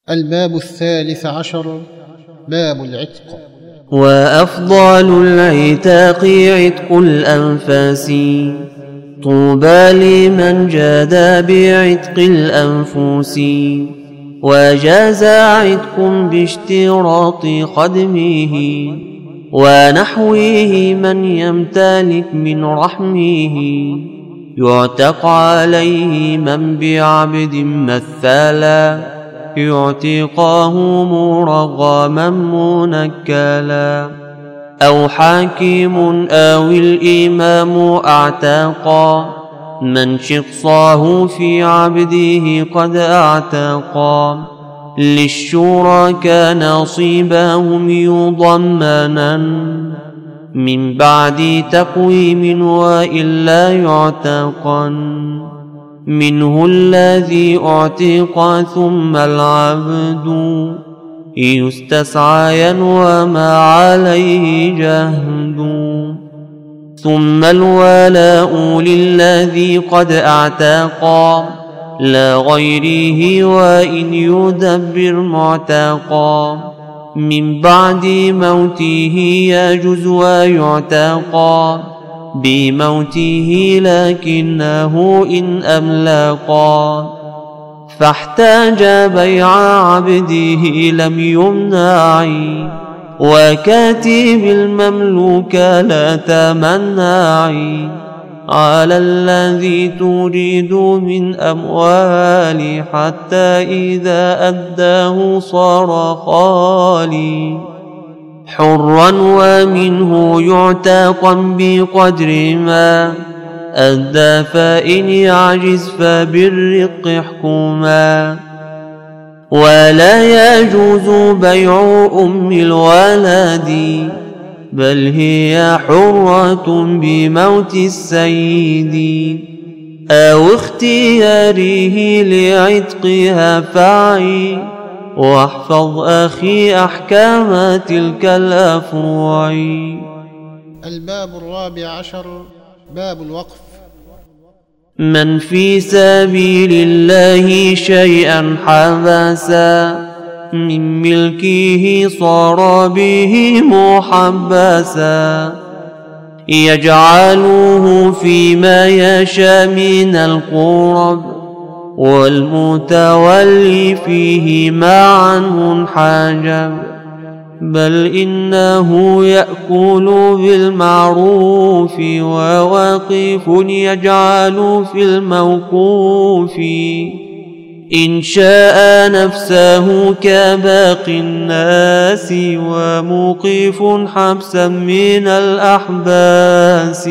الباب 13 باب العتق. وأفضل العتاق عتق الأنفاس، طوبى لمن جاد بعتق الأنفس. وجاز عتق باشتراط خدمه، ونحوه من يمتلك من رحمه. يعتق عليه من بعبد مثلا، يعتقاه مرغما منكلا. أو حاكم أو الإمام أعتقا، من شخصاه في عبده قد أعتقا. للشركاء نصيبهم يضمنا، من بعد تقويم وإلا يعتقا. منه الذي أعتق ثم العبد، يستسعى وما عليه جهد. ثم الولاء للذي قد اعتقا، لا غيره وإن يدبر معتقا. من بعد موته يجوز ويعتقا، بموته لكنه إن أملقا. فاحتاج بيع عبده لم يمنع، وكاتب المملوك لا تمنع. على الذي تريد من أموال، حتى إذا أداه صار خالي. حرا ومنه يعتق بقدر ما أدى، فإن يعجز فبالرق احكما. ولا يجوز بيع أم الولد، بل هي حرة بموت السيد. أو اختياره لعتقها فعي، واحفظ أخي أحكام تلك الأفروع. الباب 14 باب الوقف. من في سبيل الله شيئا حبسا، من ملكه صار به محبسا. يجعله فيما يشاء من القرب، والمتولي فيه ما عنه انحجب. بل إنه يأكل بالمعروف، وواقف يجعل في الموقوف. إن شاء نفسه كباقي الناس، وموقف حبسا من الأحباس.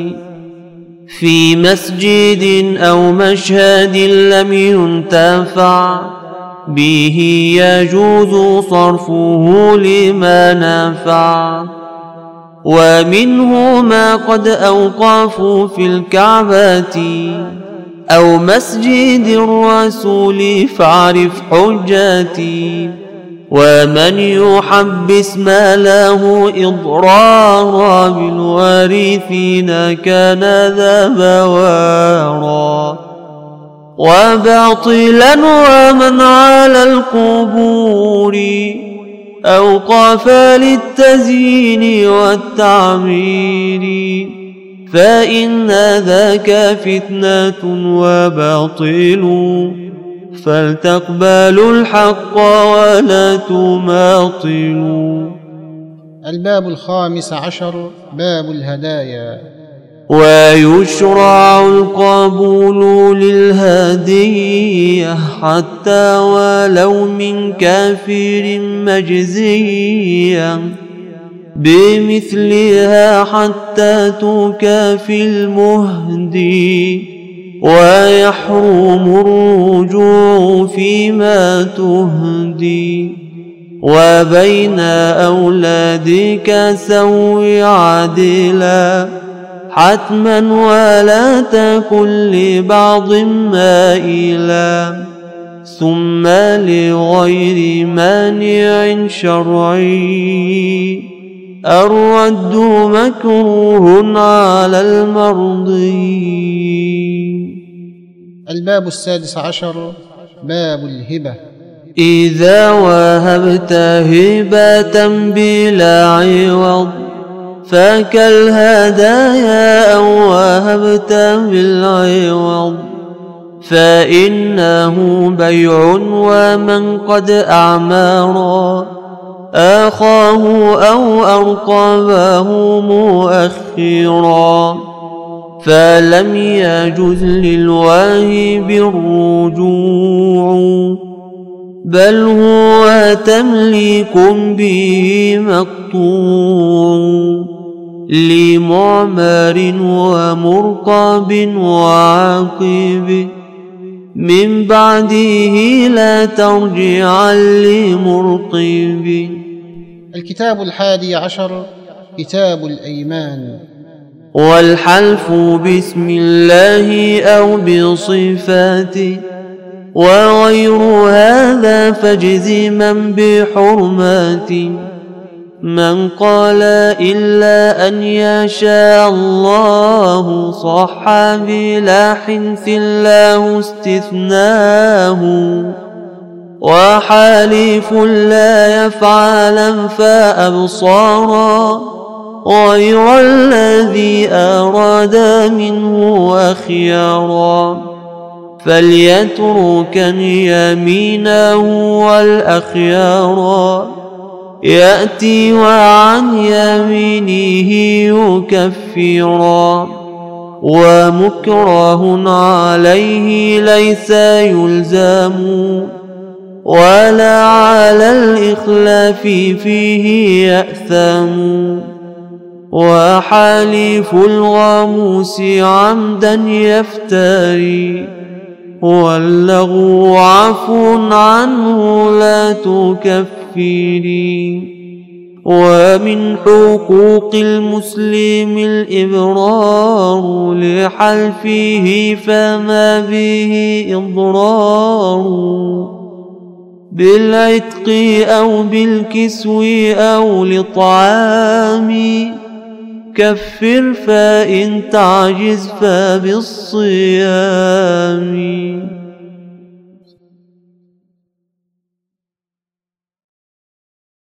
في مسجد أو مشهد لم ينتفع به، يجوز صرفه لما نفع. ومنه ما قد أوقفوا في الكعبة، أو مسجد الرسول فاعرف حجتي. ومن يحبس ما له إضرارا، بالوارثين كان ذا بوارا. وباطلا ومن على القبور، أوقف للتزيين والتعمير. فإن ذاك فتنة وباطل، فلتقبلوا الحق ولا تماطلوا. الباب 15 باب الهدايا. ويشرع القبول للهدية، حتى ولو من كافر مجزية. بمثلها حتى تكافي المهدي، ويحرم الرجوع فيما تهدي. وبين أولادك سوي عدلا، حتما ولا تكن لبعض مائلا. ثم لغير مانع شرعي، الرد مكروه على المرضي. الباب 16 باب الهبة. إذا وهبت هبة بلا عوض فكالهدايا أو وهبت بالعوض، فإنه بيع ومن قد أعمارا أخاه أو أرقبه مؤخرا، فلم يجز للواهب الرجوع، بل هو تمليك به مقطوع، لمعمر ومرقب وعاقب، من بعده لا ترجعا لمرقب. الكتاب 11 كتاب الأيمان. والحلف باسم الله أو بصفاته، وغير هذا فاجزما بحرماته، من قال إلا أن يشاء الله صح بلا حنث له استثناه، وحالف لا يفعلا فأبصارا غير الذي أراد منه أخيارا، فليتركن يمينه والأخيارا، يأتي وعن يمينه يكفرا، ومكره عليه ليس يلزم، ولا على الإخلاف فيه يأثم، وحليف الغموس عمدا يفتري، واللغو عفو عنه لا تكفري. ومن حقوق المسلم الإبرار لحلفه فما به إضرار، بالعتق أو بالكسو أو لطعام، كفر فإن تعجز فبالصيام.